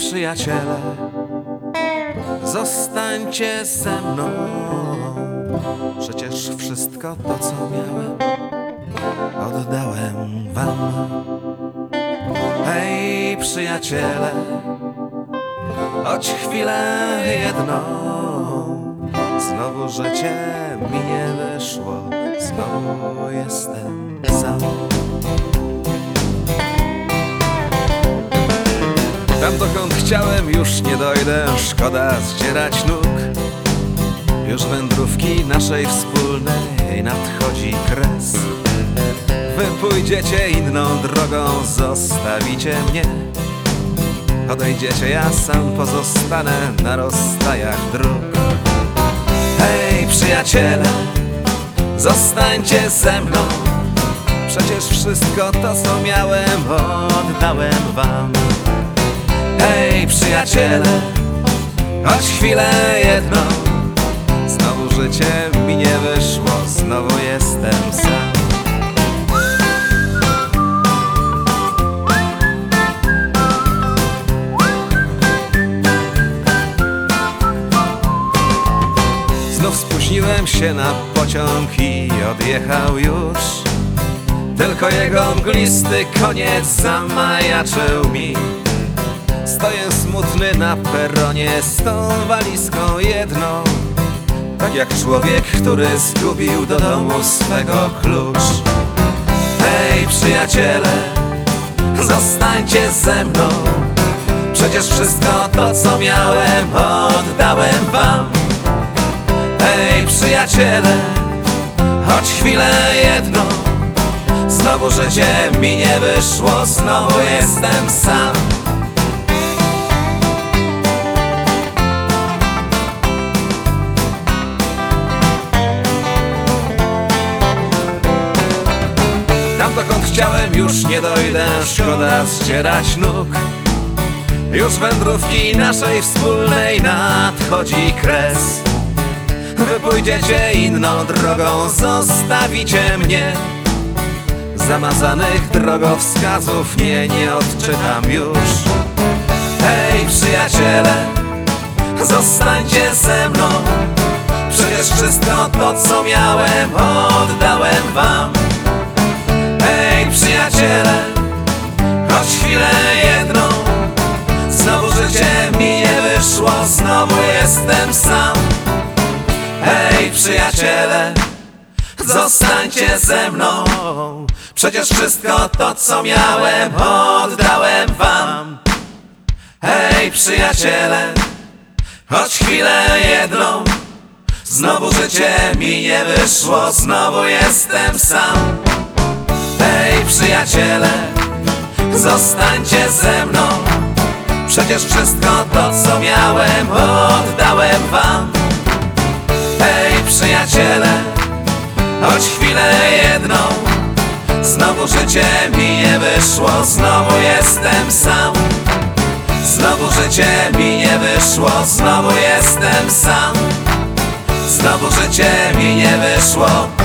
przyjaciele, zostańcie ze mną. Przecież wszystko to, co miałem, oddałem wam. Hej, przyjaciele, choć chwilę jedną, znowu życie mi nie wyszło, znowu jestem sam. Tam, dokąd chciałem, już nie dojdę, szkoda zdzierać nóg. Już wędrówki naszej wspólnej nadchodzi kres. Wy pójdziecie inną drogą, zostawicie mnie. Odejdziecie, ja sam pozostanę na rozstajach dróg. Hej, przyjaciele, zostańcie ze mną. Przecież wszystko to, co miałem, oddałem wam. Hej, przyjaciele, choć chwilę jedną, znowu życie mi nie wyszło, znowu jestem sam. Znów spóźniłem się na pociąg i odjechał już. Tylko jego mglisty koniec zamajaczył mi. Stoję smutny na peronie z tą walizką jedną, tak jak człowiek, który zgubił do domu swego klucz. Hej, przyjaciele, zostańcie ze mną. Przecież wszystko to, co miałem, oddałem wam. Hej, przyjaciele, choć chwilę jedną, znowu życie mi nie wyszło, znowu jestem sam. Tam, dokąd chciałem, już nie dojdę, szkoda zdzierać nóg. Już wędrówki naszej wspólnej nadchodzi kres. Wy pójdziecie inną drogą, zostawicie mnie. Zamazanych drogowskazów nie odczytam już. Hej, przyjaciele, zostańcie ze mną. Przecież wszystko to, co miałem, oddałem wam. Hej, przyjaciele, choć chwilę jedną, znowu życie mi nie wyszło, znowu jestem sam. Hej, przyjaciele, zostańcie ze mną. Przecież wszystko to, co miałem, oddałem wam. Hej, przyjaciele, choć chwilę jedną, znowu życie mi nie wyszło, znowu jestem sam. Hej, przyjaciele, zostańcie ze mną. Przecież wszystko to, co miałem, oddałem wam. Hej, przyjaciele, choć chwilę jedną, znowu życie mi nie wyszło, znowu jestem sam. Znowu życie mi nie wyszło, znowu jestem sam. Znowu życie mi nie wyszło.